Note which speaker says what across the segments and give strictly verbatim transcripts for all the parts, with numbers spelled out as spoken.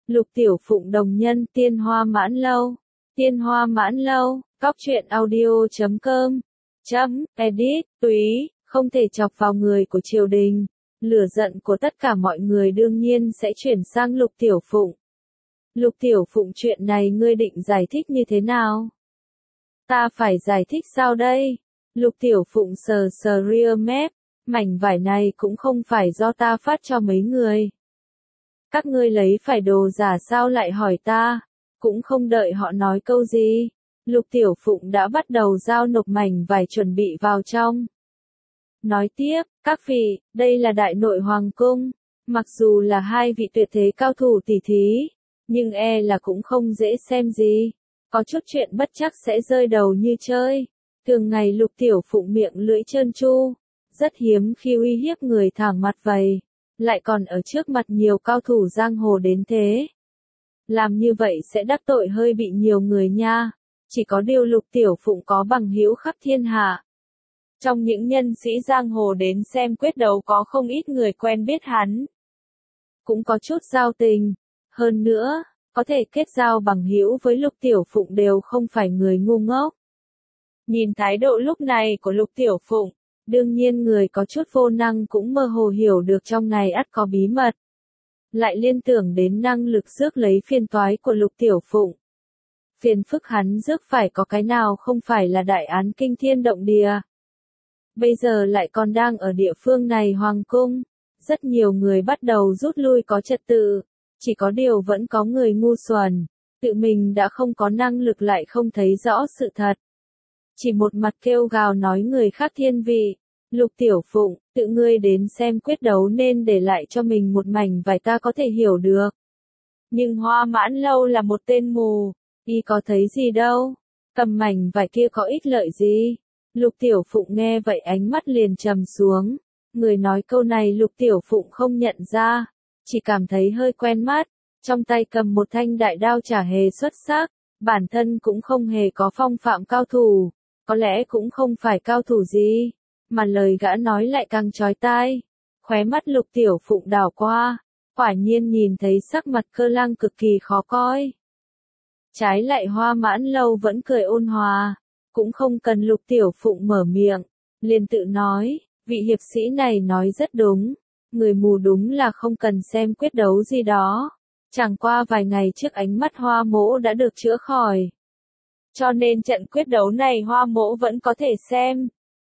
Speaker 1: Lục Tiểu Phụng đồng nhân Tiên Hoa Mãn Lâu. Tiên Hoa Mãn Lâu, cóc truyện audio chấm com. Chấm, edit, túy, không thể chọc vào người của triều đình. Lửa giận của tất cả mọi người đương nhiên sẽ chuyển sang Lục Tiểu Phụng. Lục Tiểu Phụng, chuyện này ngươi định giải thích như thế nào? Ta phải giải thích sao đây? Lục Tiểu Phụng sờ sờ rear map, mảnh vải này cũng không phải do ta phát cho mấy người. Các ngươi lấy phải đồ giả sao lại hỏi ta? Cũng không đợi họ nói câu gì. Lục Tiểu Phụng đã bắt đầu giao nộp mảnh vải chuẩn bị vào trong. Nói tiếp, các vị, đây là đại nội hoàng cung. Mặc dù là hai vị tuyệt thế cao thủ tỷ thí, nhưng e là cũng không dễ xem gì. Có chút chuyện bất chắc sẽ rơi đầu như chơi. Thường ngày Lục Tiểu Phụng miệng lưỡi trơn tru, rất hiếm khi uy hiếp người thẳng mặt vậy, lại còn ở trước mặt nhiều cao thủ giang hồ đến thế. Làm như vậy sẽ đắc tội hơi bị nhiều người nha. Chỉ có điều Lục Tiểu Phụng có bằng hữu khắp thiên hạ. Trong những nhân sĩ giang hồ đến xem quyết đấu có không ít người quen biết hắn. Cũng có chút giao tình. Hơn nữa, có thể kết giao bằng hữu với Lục Tiểu Phụng đều không phải người ngu ngốc. Nhìn thái độ lúc này của Lục Tiểu Phụng, đương nhiên người có chút vô năng cũng mơ hồ hiểu được trong này ắt có bí mật. Lại liên tưởng đến năng lực rước lấy phiền toái của Lục Tiểu Phụng. Phiền phức hắn rước phải có cái nào không phải là đại án kinh thiên động địa. Bây giờ lại còn đang ở địa phương này hoàng cung. Rất nhiều người bắt đầu rút lui có trật tự. Chỉ có điều vẫn có người ngu xuẩn. Tự mình đã không có năng lực lại không thấy rõ sự thật. Chỉ một mặt kêu gào nói người khác thiên vị. Lục Tiểu Phụng, tự ngươi đến xem quyết đấu nên để lại cho mình một mảnh vải ta có thể hiểu được. Nhưng Hoa Mãn Lâu là một tên mù, y có thấy gì đâu, cầm mảnh vải kia có ích lợi gì. Lục Tiểu Phụng nghe vậy ánh mắt liền trầm xuống. Người nói câu này Lục Tiểu Phụng không nhận ra, chỉ cảm thấy hơi quen mắt. Trong tay cầm một thanh đại đao chả hề xuất sắc, bản thân cũng không hề có phong phạm cao thủ, có lẽ cũng không phải cao thủ gì. Mà lời gã nói lại càng chói tai. Khóe mắt Lục Tiểu Phụng đảo qua, quả nhiên nhìn thấy sắc mặt Cơ Lăng cực kỳ khó coi. Trái lại Hoa Mãn Lâu vẫn cười ôn hòa, cũng không cần Lục Tiểu Phụng mở miệng, liền tự nói, vị hiệp sĩ này nói rất đúng, người mù đúng là không cần xem quyết đấu gì đó. Chẳng qua vài ngày trước ánh mắt Hoa Mỗ đã được chữa khỏi. Cho nên trận quyết đấu này Hoa Mỗ vẫn có thể xem.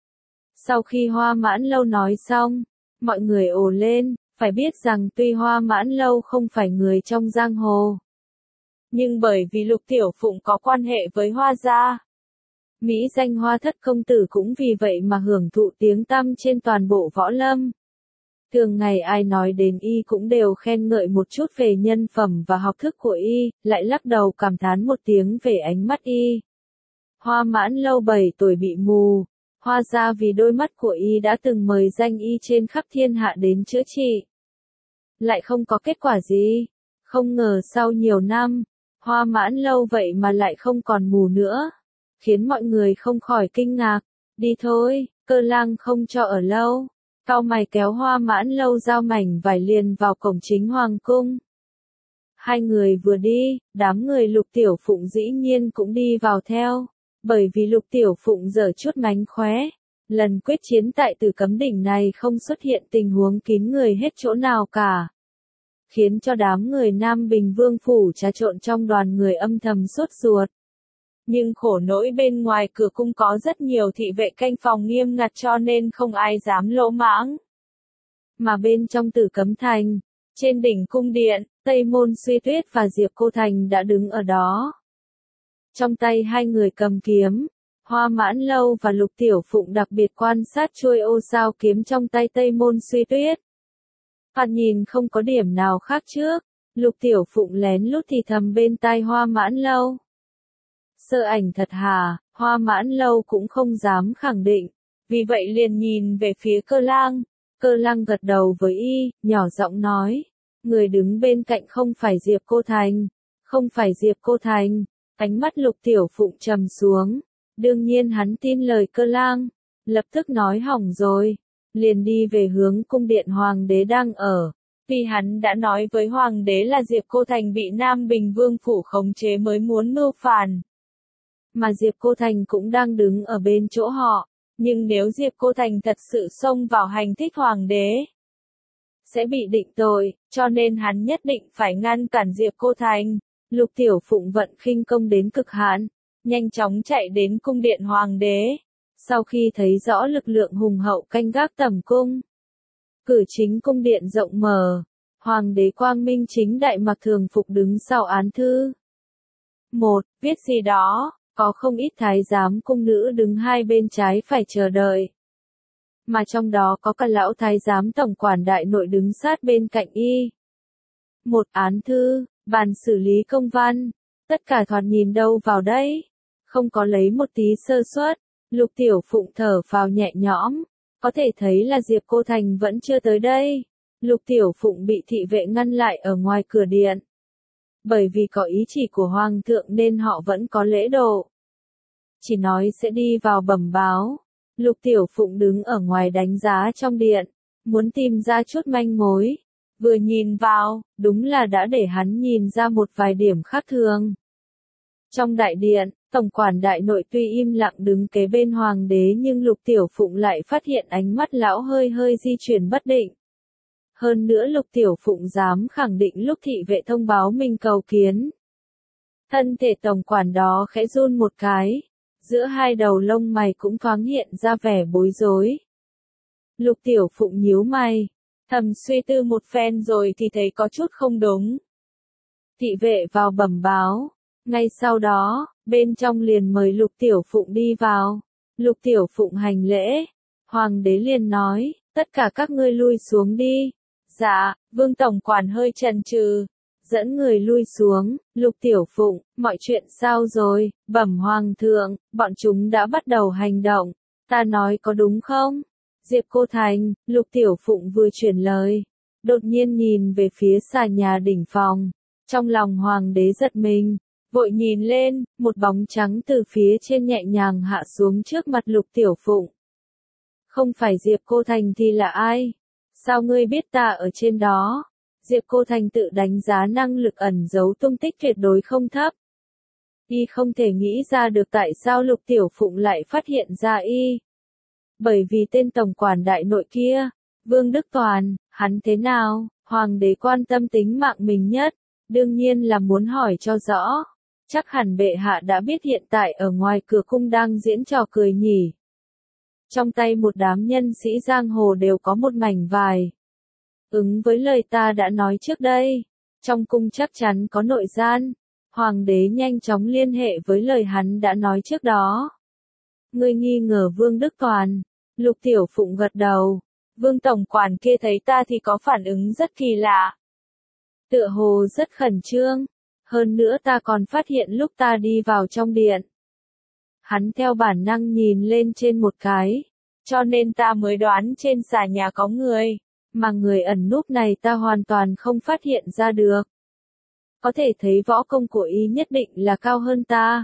Speaker 1: Sau khi Hoa Mãn Lâu nói xong, mọi người ồ lên, phải biết rằng tuy Hoa Mãn Lâu không phải người trong giang hồ, nhưng bởi vì Lục Tiểu Phụng có quan hệ với Hoa gia, mỹ danh Hoa thất công tử cũng vì vậy mà hưởng thụ tiếng tăm trên toàn bộ võ lâm. Thường ngày ai nói đến y cũng đều khen ngợi một chút về nhân phẩm và học thức của y, lại lắc đầu cảm thán một tiếng về ánh mắt y. Hoa Mãn Lâu bảy tuổi bị mù. Hoa gia vì đôi mắt của y đã từng mời danh y trên khắp thiên hạ đến chữa trị. Lại không có kết quả gì. Không ngờ sau nhiều năm, Hoa Mãn Lâu vậy mà lại không còn mù nữa. Khiến mọi người không khỏi kinh ngạc. Đi thôi, Cơ Lăng không cho ở lâu. Cau mày kéo Hoa Mãn Lâu giao mảnh vải liền vào cổng chính hoàng cung. Hai người vừa đi, đám người Lục Tiểu Phụng dĩ nhiên cũng đi vào theo. Bởi vì Lục Tiểu Phụng giở chút mánh khóe, lần quyết chiến tại Tử Cấm Đỉnh này không xuất hiện tình huống kín người hết chỗ nào cả. Khiến cho đám người Nam Bình Vương phủ trà trộn trong đoàn người âm thầm sốt ruột. Nhưng khổ nỗi bên ngoài cửa cung có rất nhiều thị vệ canh phòng nghiêm ngặt cho nên không ai dám lỗ mãng. Mà bên trong Tử Cấm Thành, trên đỉnh cung điện, Tây Môn Suy Tuyết và Diệp Cô Thành đã đứng ở đó. Trong tay hai người cầm kiếm, Hoa Mãn Lâu và Lục Tiểu Phụng đặc biệt quan sát chuôi ô sao kiếm trong tay Tây Môn Suy Tuyết. Thoạt nhìn không có điểm nào khác trước, Lục Tiểu Phụng lén lút thì thầm bên tai Hoa Mãn Lâu. Sơ ảnh thật hả? Hoa Mãn Lâu cũng không dám khẳng định, vì vậy liền nhìn về phía Cơ Lăng. Cơ Lăng gật đầu với y, nhỏ giọng nói, người đứng bên cạnh không phải Diệp Cô Thành, không phải Diệp Cô Thành. Ánh mắt Lục Tiểu Phụng trầm xuống, đương nhiên hắn tin lời Cơ Lăng, lập tức nói hỏng rồi, liền đi về hướng cung điện hoàng đế đang ở. Vì hắn đã nói với hoàng đế là Diệp Cô Thành bị Nam Bình Vương phủ khống chế mới muốn mưu phản. Mà Diệp Cô Thành cũng đang đứng ở bên chỗ họ, nhưng nếu Diệp Cô Thành thật sự xông vào hành thích hoàng đế, sẽ bị định tội, cho nên hắn nhất định phải ngăn cản Diệp Cô Thành. Lục Tiểu Phụng vận khinh công đến cực hạn, nhanh chóng chạy đến cung điện hoàng đế. Sau khi thấy rõ lực lượng hùng hậu canh gác tầm cung, cử chính cung điện rộng mở, hoàng đế quang minh chính đại mặc thường phục đứng sau án thư. Một, viết gì đó, có không ít thái giám cung nữ đứng hai bên trái phải chờ đợi. Mà trong đó có cả lão thái giám tổng quản đại nội đứng sát bên cạnh y. Một án thư, bàn xử lý công văn, tất cả thoạt nhìn đâu vào đây, không có lấy một tí sơ suất. Lục Tiểu Phụng thở phào nhẹ nhõm, có thể thấy là Diệp Cô Thành vẫn chưa tới đây. Lục Tiểu Phụng bị thị vệ ngăn lại ở ngoài cửa điện. Bởi vì có ý chỉ của Hoàng thượng nên họ vẫn có lễ độ. Chỉ nói sẽ đi vào bẩm báo. Lục Tiểu Phụng đứng ở ngoài đánh giá trong điện, muốn tìm ra chút manh mối. Vừa nhìn vào, đúng là đã để hắn nhìn ra một vài điểm khác thường. Trong đại điện, tổng quản đại nội tuy im lặng đứng kế bên hoàng đế nhưng Lục Tiểu Phụng lại phát hiện ánh mắt lão hơi hơi di chuyển bất định. Hơn nữa Lục Tiểu Phụng dám khẳng định lúc thị vệ thông báo mình cầu kiến. Thân thể tổng quản đó khẽ run một cái, giữa hai đầu lông mày cũng thoáng hiện ra vẻ bối rối. Lục Tiểu Phụng nhíu mày, thầm suy tư một phen rồi thì thấy có chút không đúng. Thị vệ vào bẩm báo, ngay sau đó, bên trong liền mời Lục Tiểu Phụng đi vào. Lục Tiểu Phụng hành lễ, hoàng đế liền nói, tất cả các ngươi lui xuống đi. Dạ, Vương tổng quản hơi chần chừ, dẫn người lui xuống. Lục Tiểu Phụng, mọi chuyện sao rồi? Bẩm hoàng thượng, bọn chúng đã bắt đầu hành động. Ta nói có đúng không? Diệp Cô Thành, Lục Tiểu Phụng vừa chuyển lời, đột nhiên nhìn về phía xà nhà đỉnh phòng. Trong lòng hoàng đế giật mình, vội nhìn lên, một bóng trắng từ phía trên nhẹ nhàng hạ xuống trước mặt Lục Tiểu Phụng. Không phải Diệp Cô Thành thì là ai? Sao ngươi biết ta ở trên đó? Diệp Cô Thành tự đánh giá năng lực ẩn giấu tung tích tuyệt đối không thấp. Y không thể nghĩ ra được tại sao Lục Tiểu Phụng lại phát hiện ra y. Bởi vì tên tổng quản đại nội kia, Vương Đức Toàn, hắn thế nào? Hoàng đế quan tâm tính mạng mình nhất, đương nhiên là muốn hỏi cho rõ. Chắc hẳn bệ hạ đã biết hiện tại ở ngoài cửa cung đang diễn trò cười nhỉ. Trong tay một đám nhân sĩ giang hồ đều có một mảnh vải. Ứng với lời ta đã nói trước đây, trong cung chắc chắn có nội gian. Hoàng đế nhanh chóng liên hệ với lời hắn đã nói trước đó. Ngươi nghi ngờ Vương Đức Toàn. Lục Tiểu Phụng gật đầu. Vương tổng quản kia thấy ta thì có phản ứng rất kỳ lạ. Tựa hồ rất khẩn trương. Hơn nữa ta còn phát hiện lúc ta đi vào trong điện. Hắn theo bản năng nhìn lên trên một cái. Cho nên ta mới đoán trên xà nhà có người. Mà người ẩn núp này ta hoàn toàn không phát hiện ra được. Có thể thấy võ công của y nhất định là cao hơn ta.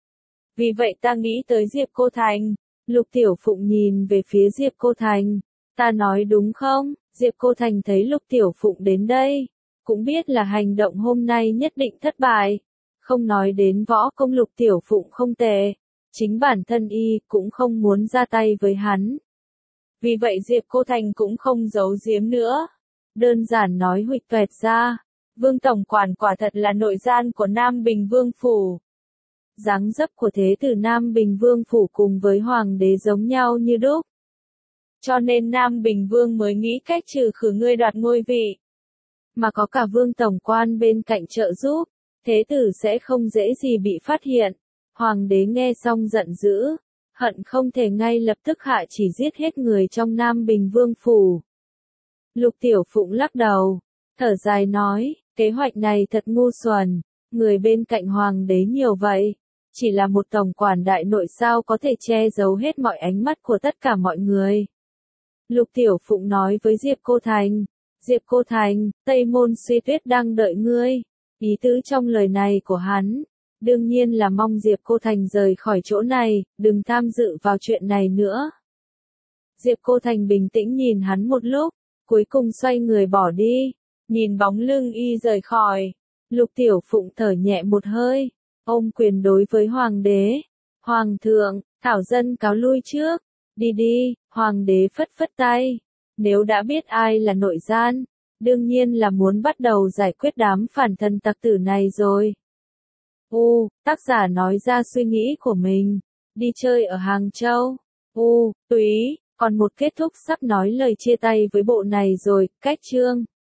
Speaker 1: Vì vậy ta nghĩ tới Diệp Cô Thành. Lục Tiểu Phụng nhìn về phía Diệp Cô Thành. Ta nói đúng không? Diệp Cô Thành thấy Lục Tiểu Phụng đến đây. Cũng biết là hành động hôm nay nhất định thất bại. Không nói đến võ công Lục Tiểu Phụng không tệ. Chính bản thân y cũng không muốn ra tay với hắn. Vì vậy Diệp Cô Thành cũng không giấu giếm nữa. Đơn giản nói huỵch toẹt ra. Vương tổng quản quả thật là nội gian của Nam Bình Vương phủ. Dáng dấp của thế tử Nam Bình Vương phủ cùng với hoàng đế giống nhau như đúc. Cho nên Nam Bình Vương mới nghĩ cách trừ khử ngươi đoạt ngôi vị. Mà có cả Vương tổng quan bên cạnh trợ giúp, thế tử sẽ không dễ gì bị phát hiện. Hoàng đế nghe xong giận dữ, hận không thể ngay lập tức hạ chỉ giết hết người trong Nam Bình Vương phủ. Lục Tiểu Phụng lắc đầu, thở dài nói, kế hoạch này thật ngu xuẩn, người bên cạnh hoàng đế nhiều vậy, chỉ là một tổng quản đại nội sao có thể che giấu hết mọi ánh mắt của tất cả mọi người. Lục Tiểu Phụng nói với Diệp Cô Thành, Diệp Cô Thành, Tây Môn Suy Tuyết đang đợi ngươi. Ý tứ trong lời này của hắn, đương nhiên là mong Diệp Cô Thành rời khỏi chỗ này, đừng tham dự vào chuyện này nữa. Diệp Cô Thành bình tĩnh nhìn hắn một lúc, cuối cùng xoay người bỏ đi. Nhìn bóng lưng y rời khỏi, Lục Tiểu Phụng thở nhẹ một hơi, ôm quyền đối với hoàng đế. Hoàng thượng, thảo dân cáo lui trước. Đi đi, hoàng đế phất phất tay. Nếu đã biết ai là nội gian, đương nhiên là muốn bắt đầu giải quyết đám phản thần tặc tử này rồi. U, tác giả nói ra suy nghĩ của mình. Đi chơi ở Hàng Châu. U, Túy, còn một kết thúc sắp nói lời chia tay với bộ này rồi, cách chương.